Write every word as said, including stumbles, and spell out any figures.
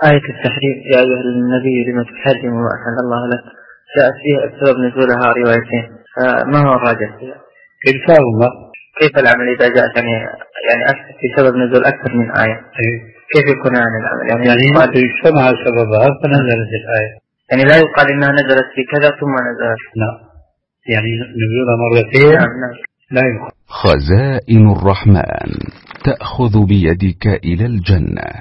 آية التحريم يا أيها النبي لما تحرم ما أحل الله لك جاءت فيها سبب نزولها روايتين، فما هو الراجح فيها؟ إن شاء الله. كيف العمل إذا جاءت يعني يعني أكثر في سبب نزول أكثر من آية؟ إيه؟ كيف يكون عن العمل؟ يعني, يعني اجتمع سببها فنزلت الآية. يعني لا يقال إنها نزلت في كذا ثم نزلت. لا، يعني نزولها مرتين. نعم نعم. لا يقال. خزائن الرحمن تأخذ بيدك إلى الجنة.